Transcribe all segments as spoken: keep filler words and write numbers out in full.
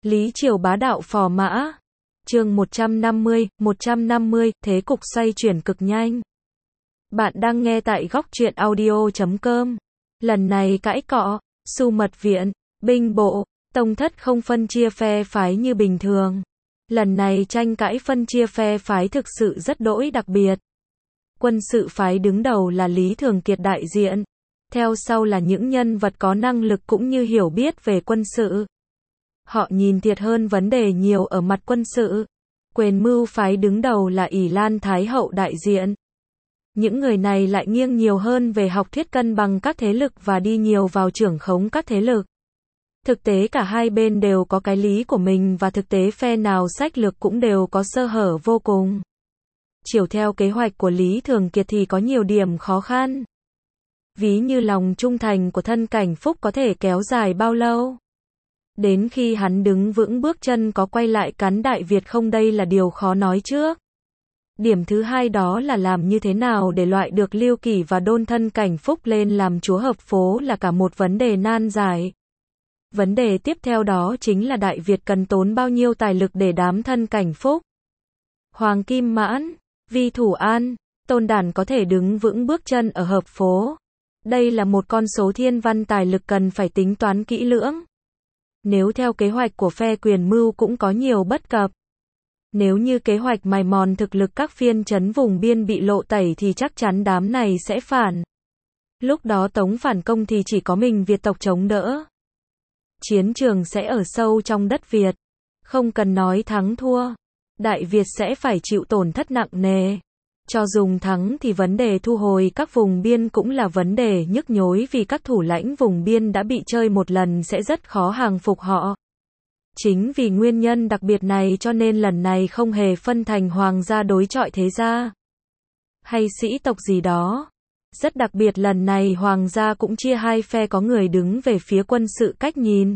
Lý Triều bá đạo phò mã. Chương một trăm năm mươi, một trăm năm mươi, thế cục xoay chuyển cực nhanh. Bạn đang nghe tại góc truyện audio chấm com. Lần này cãi cọ, Xu Mật Viện, binh bộ, tông thất không phân chia phe phái như bình thường. Lần này tranh cãi phân chia phe phái thực sự rất đỗi đặc biệt. Quân sự phái đứng đầu là Lý Thường Kiệt đại diện. Theo sau là những nhân vật có năng lực cũng như hiểu biết về quân sự. Họ nhìn thiệt hơn vấn đề nhiều ở mặt quân sự. Quyền mưu phái đứng đầu là ỷ Lan Thái Hậu đại diện. Những người này lại nghiêng nhiều hơn về học thuyết cân bằng các thế lực và đi nhiều vào trưởng khống các thế lực. Thực tế cả hai bên đều có cái lý của mình và thực tế phe nào sách lược cũng đều có sơ hở vô cùng. Chiều theo kế hoạch của Lý Thường Kiệt thì có nhiều điểm khó khăn. Ví như lòng trung thành của thân Cảnh Phúc có thể kéo dài bao lâu? Đến khi hắn đứng vững bước chân có quay lại cắn Đại Việt không, đây là điều khó nói trước. Điểm thứ hai đó là làm như thế nào để loại được Lưu Kỳ và đôn thân Cảnh Phúc lên làm chúa hợp phố là cả một vấn đề nan giải. Vấn đề tiếp theo đó chính là Đại Việt cần tốn bao nhiêu tài lực để đám thân Cảnh Phúc, Hoàng Kim Mãn, Vi Thủ An, Tôn Đản có thể đứng vững bước chân ở hợp phố. Đây là một con số thiên văn tài lực cần phải tính toán kỹ lưỡng. Nếu theo kế hoạch của phe quyền mưu cũng có nhiều bất cập. Nếu như kế hoạch mài mòn thực lực các phiên trấn vùng biên bị lộ tẩy thì chắc chắn đám này sẽ phản. Lúc đó Tống phản công thì chỉ có mình Việt tộc chống đỡ. Chiến trường sẽ ở sâu trong đất Việt. Không cần nói thắng thua. Đại Việt sẽ phải chịu tổn thất nặng nề. Cho dùng thắng thì vấn đề thu hồi các vùng biên cũng là vấn đề nhức nhối vì các thủ lãnh vùng biên đã bị chơi một lần sẽ rất khó hàng phục họ. Chính vì nguyên nhân đặc biệt này cho nên lần này không hề phân thành hoàng gia đối chọi thế gia hay sĩ tộc gì đó. Rất đặc biệt lần này hoàng gia cũng chia hai phe, có người đứng về phía quân sự cách nhìn,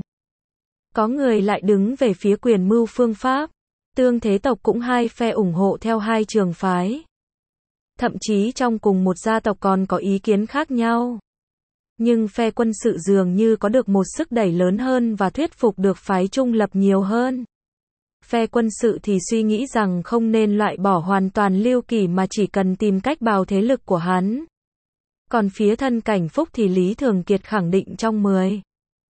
có người lại đứng về phía quyền mưu phương pháp. Tương thế tộc cũng hai phe ủng hộ theo hai trường phái. Thậm chí trong cùng một gia tộc còn có ý kiến khác nhau. Nhưng phe quân sự dường như có được một sức đẩy lớn hơn và thuyết phục được phái trung lập nhiều hơn. Phe quân sự thì suy nghĩ rằng không nên loại bỏ hoàn toàn Lưu Kỳ mà chỉ cần tìm cách bào thế lực của hắn. Còn phía thân Cảnh Phúc thì Lý Thường Kiệt khẳng định trong mười,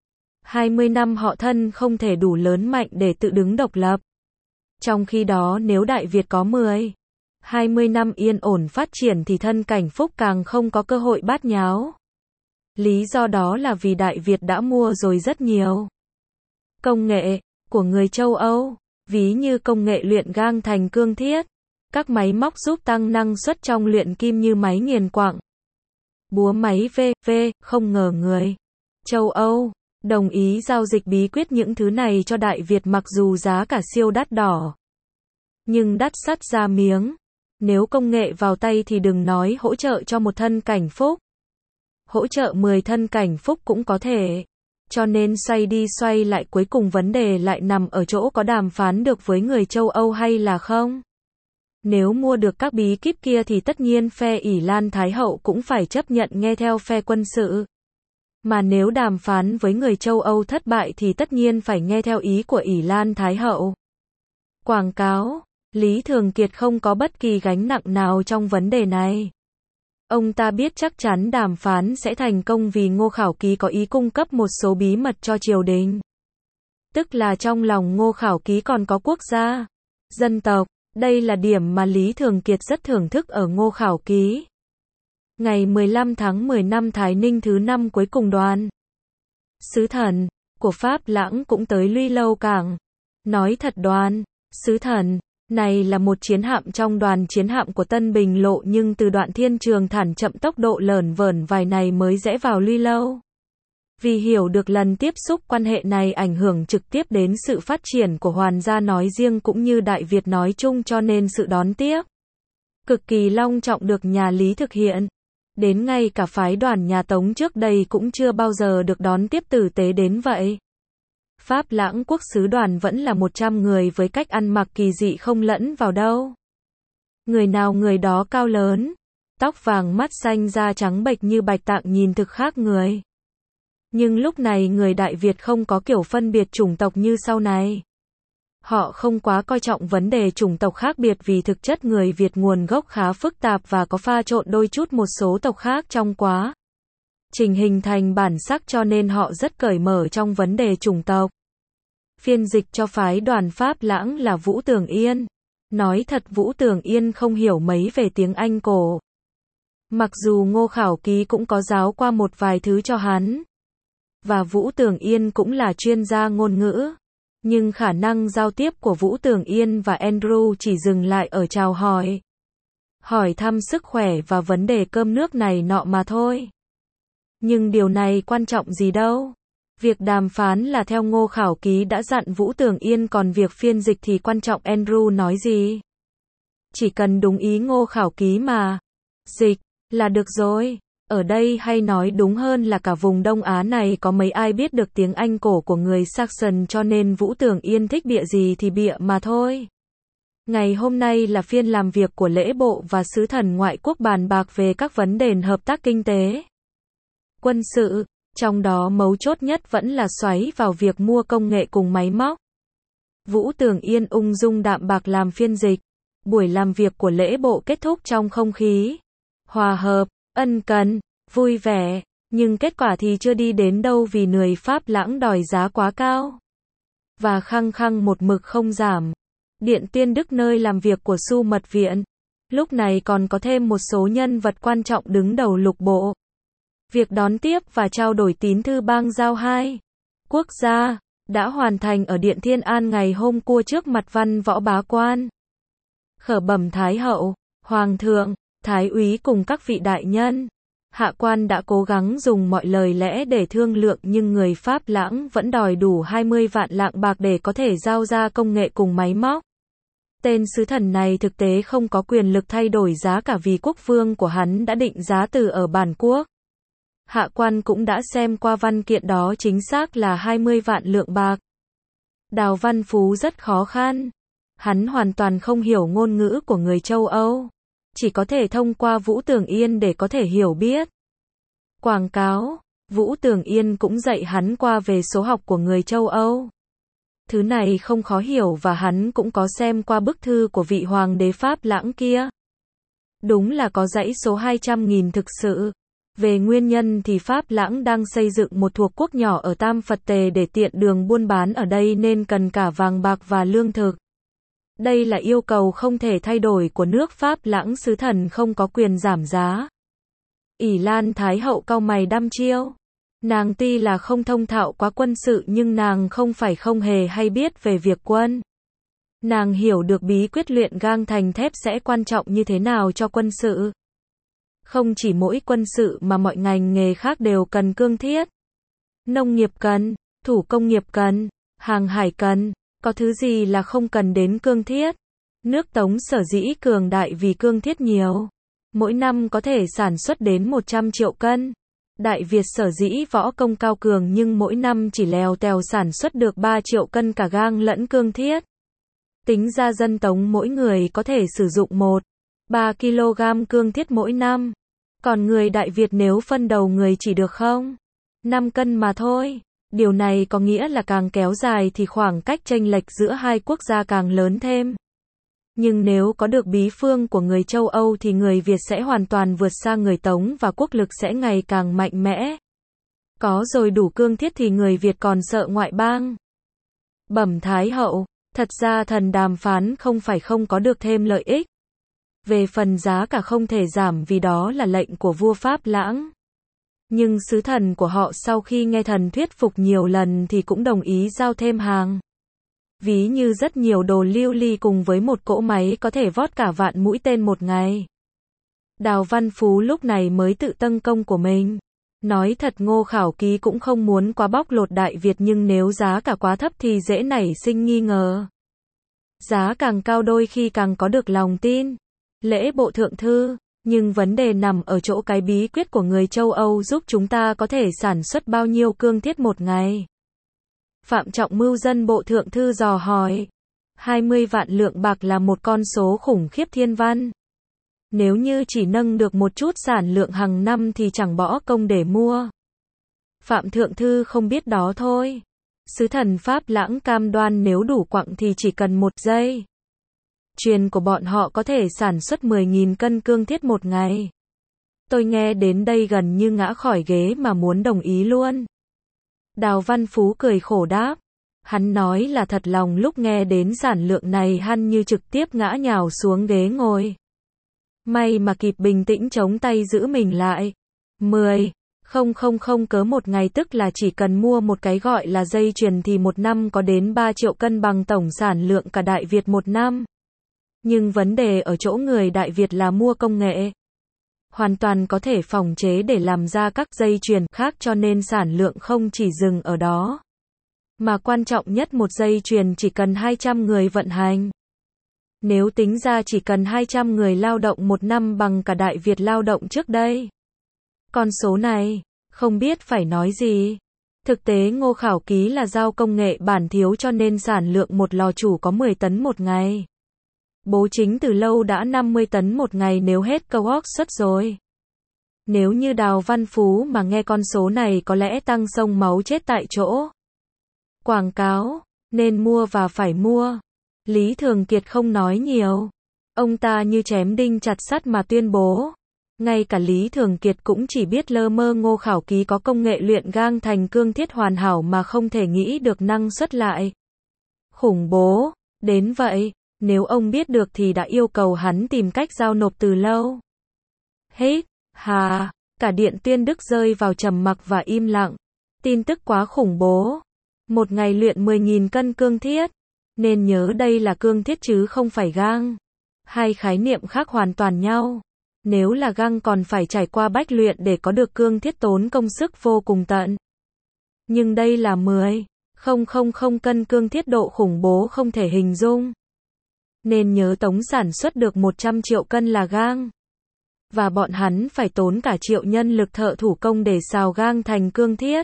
hai mươi năm họ thân không thể đủ lớn mạnh để tự đứng độc lập. Trong khi đó nếu Đại Việt có mười, hai mươi năm yên ổn phát triển thì thân Cảnh Phúc càng không có cơ hội bát nháo. Lý do đó là vì Đại Việt đã mua rồi rất nhiều công nghệ của người châu Âu, ví như công nghệ luyện gang thành cương thiết, các máy móc giúp tăng năng suất trong luyện kim như máy nghiền quặng, búa máy vê vê, không ngờ người châu Âu đồng ý giao dịch bí quyết những thứ này cho Đại Việt mặc dù giá cả siêu đắt đỏ. Nhưng đắt sắt ra miếng. Nếu công nghệ vào tay thì đừng nói hỗ trợ cho một thân Cảnh Phúc. Hỗ trợ mười thân Cảnh Phúc cũng có thể. Cho nên xoay đi xoay lại cuối cùng vấn đề lại nằm ở chỗ có đàm phán được với người châu Âu hay là không. Nếu mua được các bí kíp kia thì tất nhiên phe ỷ Lan Thái Hậu cũng phải chấp nhận nghe theo phe quân sự. Mà nếu đàm phán với người châu Âu thất bại thì tất nhiên phải nghe theo ý của ỷ Lan Thái Hậu. Quảng cáo, Lý Thường Kiệt không có bất kỳ gánh nặng nào trong vấn đề này. Ông ta biết chắc chắn đàm phán sẽ thành công vì Ngô Khảo Ký có ý cung cấp một số bí mật cho triều đình. Tức là trong lòng Ngô Khảo Ký còn có quốc gia, dân tộc. Đây là điểm mà Lý Thường Kiệt rất thưởng thức ở Ngô Khảo Ký. Ngày mười lăm tháng mười năm Thái Ninh thứ năm cuối cùng đoàn sứ thần của Pháp Lãng cũng tới Luy Lâu Cảng. Nói thật đoàn sứ thần này là một chiến hạm trong đoàn chiến hạm của Tân Bình Lộ, nhưng từ đoạn Thiên Trường Thản chậm tốc độ lởn vởn vài này mới rẽ vào Luy Lâu. Vì hiểu được lần tiếp xúc quan hệ này ảnh hưởng trực tiếp đến sự phát triển của Hoàn gia nói riêng cũng như Đại Việt nói chung cho nên sự đón tiếp cực kỳ long trọng được nhà Lý thực hiện. Đến ngay cả phái đoàn nhà Tống trước đây cũng chưa bao giờ được đón tiếp tử tế đến vậy. Pháp Lãng quốc sứ đoàn vẫn là một trăm người với cách ăn mặc kỳ dị không lẫn vào đâu. Người nào người đó cao lớn, tóc vàng mắt xanh da trắng bệch như bạch tạng nhìn thực khác người. Nhưng lúc này người Đại Việt không có kiểu phân biệt chủng tộc như sau này. Họ không quá coi trọng vấn đề chủng tộc khác biệt vì thực chất người Việt nguồn gốc khá phức tạp và có pha trộn đôi chút một số tộc khác trong quá trình hình thành bản sắc cho nên họ rất cởi mở trong vấn đề chủng tộc. Phiên dịch cho phái đoàn Pháp Lãng là Vũ Tường Yên. Nói thật Vũ Tường Yên không hiểu mấy về tiếng Anh cổ. Mặc dù Ngô Khảo Ký cũng có giáo qua một vài thứ cho hắn. Và Vũ Tường Yên cũng là chuyên gia ngôn ngữ. Nhưng khả năng giao tiếp của Vũ Tường Yên và Andrew chỉ dừng lại ở chào hỏi. Hỏi thăm sức khỏe và vấn đề cơm nước này nọ mà thôi. Nhưng điều này quan trọng gì đâu. Việc đàm phán là theo Ngô Khảo Ký đã dặn Vũ Tường Yên còn việc phiên dịch thì quan trọng Andrew nói gì. Chỉ cần đúng ý Ngô Khảo Ký mà. Dịch, là được rồi. Ở đây hay nói đúng hơn là cả vùng Đông Á này có mấy ai biết được tiếng Anh cổ của người Saxon cho nên Vũ Tường Yên thích bịa gì thì bịa mà thôi. Ngày hôm nay là phiên làm việc của lễ bộ và sứ thần ngoại quốc bàn bạc về các vấn đề hợp tác kinh tế, quân sự, trong đó mấu chốt nhất vẫn là xoáy vào việc mua công nghệ cùng máy móc. Vũ Tường Yên ung dung đạm bạc làm phiên dịch. Buổi làm việc của lễ bộ kết thúc trong không khí hòa hợp, ân cần, vui vẻ, nhưng kết quả thì chưa đi đến đâu vì người Pháp Lãng đòi giá quá cao. Và khăng khăng một mực không giảm. Điện Tiên Đức nơi làm việc của Su Mật Viện. Lúc này còn có thêm một số nhân vật quan trọng đứng đầu lục bộ. Việc đón tiếp và trao đổi tín thư bang giao hai quốc gia đã hoàn thành ở Điện Thiên An ngày hôm qua trước mặt văn võ bá quan. Khởi bẩm Thái hậu, Hoàng thượng, Thái úy cùng các vị đại nhân. Hạ quan đã cố gắng dùng mọi lời lẽ để thương lượng nhưng người Pháp Lãng vẫn đòi đủ hai mươi vạn lạng bạc để có thể giao ra công nghệ cùng máy móc. Tên sứ thần này thực tế không có quyền lực thay đổi giá cả vì quốc vương của hắn đã định giá từ ở bản quốc. Hạ quan cũng đã xem qua văn kiện đó chính xác là hai mươi vạn lượng bạc. Đào Văn Phú rất khó khăn. Hắn hoàn toàn không hiểu ngôn ngữ của người châu Âu. Chỉ có thể thông qua Vũ Tường Yên để có thể hiểu biết. Quảng cáo, Vũ Tường Yên cũng dạy hắn qua về số học của người châu Âu. Thứ này không khó hiểu và hắn cũng có xem qua bức thư của vị hoàng đế Pháp Lãng kia. Đúng là có dãy số hai trăm nghìn thực sự. Về nguyên nhân thì Pháp Lãng đang xây dựng một thuộc quốc nhỏ ở Tam Phật Tề để tiện đường buôn bán ở đây nên cần cả vàng bạc và lương thực. Đây là yêu cầu không thể thay đổi của nước Pháp Lãng, sứ thần không có quyền giảm giá. Ỷ Lan Thái hậu cau mày đăm chiêu. Nàng tuy là không thông thạo quá quân sự nhưng nàng không phải không hề hay biết về việc quân. Nàng hiểu được bí quyết luyện gang thành thép sẽ quan trọng như thế nào cho quân sự. Không chỉ mỗi quân sự mà mọi ngành nghề khác đều cần cương thiết. Nông nghiệp cần, thủ công nghiệp cần, hàng hải cần, có thứ gì là không cần đến cương thiết. Nước Tống sở dĩ cường đại vì cương thiết nhiều. Mỗi năm có thể sản xuất đến một trăm triệu cân. Đại Việt sở dĩ võ công cao cường nhưng mỗi năm chỉ lèo tèo sản xuất được ba triệu cân cả gang lẫn cương thiết. Tính ra dân Tống mỗi người có thể sử dụng một phẩy ba ki lô gam cương thiết mỗi năm. Còn người Đại Việt nếu phân đầu người chỉ được không? năm cân mà thôi. Điều này có nghĩa là càng kéo dài thì khoảng cách chênh lệch giữa hai quốc gia càng lớn thêm. Nhưng nếu có được bí phương của người châu Âu thì người Việt sẽ hoàn toàn vượt xa người Tống và quốc lực sẽ ngày càng mạnh mẽ. Có rồi đủ cương thiết thì người Việt còn sợ ngoại bang. Bẩm Thái hậu, thật ra thần đàm phán không phải không có được thêm lợi ích. Về phần giá cả không thể giảm vì đó là lệnh của vua Pháp Lãng. Nhưng sứ thần của họ sau khi nghe thần thuyết phục nhiều lần thì cũng đồng ý giao thêm hàng. Ví như rất nhiều đồ lưu ly cùng với một cỗ máy có thể vót cả vạn mũi tên một ngày. Đào Văn Phú lúc này mới tự tâng công của mình. Nói thật Ngô Khảo Ký cũng không muốn quá bóc lột Đại Việt nhưng nếu giá cả quá thấp thì dễ nảy sinh nghi ngờ. Giá càng cao đôi khi càng có được lòng tin. Lễ bộ thượng thư, nhưng vấn đề nằm ở chỗ cái bí quyết của người châu Âu giúp chúng ta có thể sản xuất bao nhiêu cương thiết một ngày. Phạm Trọng Mưu dân bộ thượng thư dò hỏi. hai mươi vạn lượng bạc là một con số khủng khiếp thiên văn. Nếu như chỉ nâng được một chút sản lượng hàng năm thì chẳng bỏ công để mua. Phạm Thượng Thư không biết đó thôi. Sứ thần Pháp Lãng cam đoan nếu đủ quặng thì chỉ cần một giây chuyền của bọn họ có thể sản xuất mười nghìn cân cương thiết một ngày. Tôi nghe đến đây gần như ngã khỏi ghế mà muốn đồng ý luôn. Đào Văn Phú cười khổ đáp. Hắn nói là thật lòng lúc nghe đến sản lượng này hắn như trực tiếp ngã nhào xuống ghế ngồi. May mà kịp bình tĩnh chống tay giữ mình lại. mười không không không cớ một ngày tức là chỉ cần mua một cái gọi là dây chuyền thì một năm có đến ba triệu cân bằng tổng sản lượng cả Đại Việt một năm. Nhưng vấn đề ở chỗ người Đại Việt là mua công nghệ. Hoàn toàn có thể phòng chế để làm ra các dây chuyền khác cho nên sản lượng không chỉ dừng ở đó. Mà quan trọng nhất một dây chuyền chỉ cần hai trăm người vận hành. Nếu tính ra chỉ cần hai trăm người lao động một năm bằng cả Đại Việt lao động trước đây. Con số này, không biết phải nói gì. Thực tế Ngô Khảo Ký là giao công nghệ bản thiếu cho nên sản lượng một lò chủ có mười tấn một ngày. Bố Chính từ lâu đã năm mươi tấn một ngày nếu hết câu óc suất rồi. Nếu như Đào Văn Phú mà nghe con số này có lẽ tăng sông máu chết tại chỗ. Quảng cáo, nên mua và phải mua. Lý Thường Kiệt không nói nhiều. Ông ta như chém đinh chặt sắt mà tuyên bố. Ngay cả Lý Thường Kiệt cũng chỉ biết lơ mơ Ngô Khảo Ký có công nghệ luyện gang thành cương thiết hoàn hảo mà không thể nghĩ được năng suất lại. Khủng bố, đến vậy, nếu ông biết được thì đã yêu cầu hắn tìm cách giao nộp từ lâu. Hết, hà, cả Điện Tuyên Đức rơi vào trầm mặc và im lặng. Tin tức quá khủng bố. Một ngày luyện mười nghìn cân cương thiết. Nên nhớ đây là cương thiết chứ không phải gang. Hai khái niệm khác hoàn toàn nhau. Nếu là gang còn phải trải qua bách luyện để có được cương thiết tốn công sức vô cùng tận. Nhưng đây là mười nghìn cân cương thiết độ khủng bố không thể hình dung. Nên nhớ Tống sản xuất được một trăm triệu cân là gang. Và bọn hắn phải tốn cả triệu nhân lực thợ thủ công để xào gang thành cương thiết.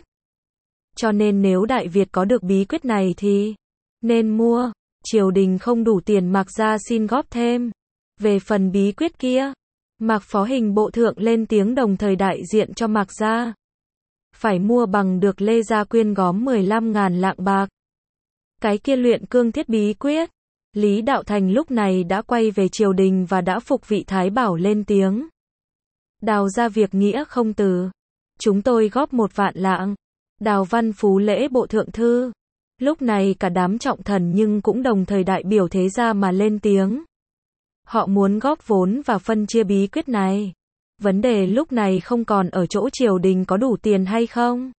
Cho nên nếu Đại Việt có được bí quyết này thì nên mua. Triều đình không đủ tiền Mạc Gia xin góp thêm. Về phần bí quyết kia, Mạc Phó Hình Bộ Thượng lên tiếng đồng thời đại diện cho Mạc Gia. Phải mua bằng được Lê Gia quyên góp mười lăm ngàn lạng bạc. Cái kia luyện cương thiết bí quyết. Lý Đạo Thành lúc này đã quay về triều đình và đã phục vị Thái Bảo lên tiếng. Đào ra việc nghĩa không từ. Chúng tôi góp một vạn lạng. Đào Văn Phú lễ bộ thượng thư. Lúc này cả đám trọng thần nhưng cũng đồng thời đại biểu thế gia mà lên tiếng. Họ muốn góp vốn và phân chia bí quyết này. Vấn đề lúc này không còn ở chỗ triều đình có đủ tiền hay không.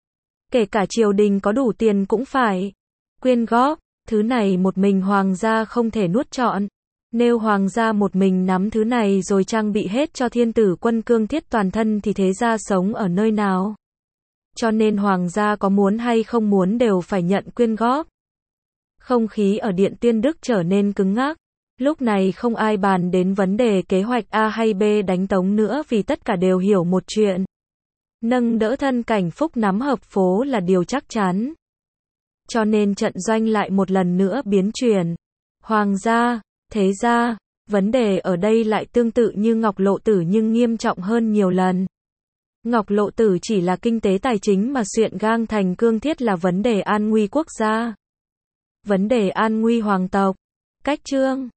Kể cả triều đình có đủ tiền cũng phải quyên góp. Thứ này một mình hoàng gia không thể nuốt trọn. Nếu hoàng gia một mình nắm thứ này rồi trang bị hết cho thiên tử quân cương thiết toàn thân thì thế gia sống ở nơi nào? Cho nên hoàng gia có muốn hay không muốn đều phải nhận quyên góp. Không khí ở Điện Tuyên Đức trở nên cứng ngắc. Lúc này không ai bàn đến vấn đề kế hoạch A hay B đánh Tống nữa vì tất cả đều hiểu một chuyện. Nâng đỡ thân cảnh Phúc nắm hợp phố là điều chắc chắn. Cho nên trận doanh lại một lần nữa biến chuyển. Hoàng gia, thế gia, vấn đề ở đây lại tương tự như Ngọc Lộ Tử nhưng nghiêm trọng hơn nhiều lần. Ngọc Lộ Tử chỉ là kinh tế tài chính mà xuyện gang thành cương thiết là vấn đề an nguy quốc gia. Vấn đề an nguy hoàng tộc. Cách chương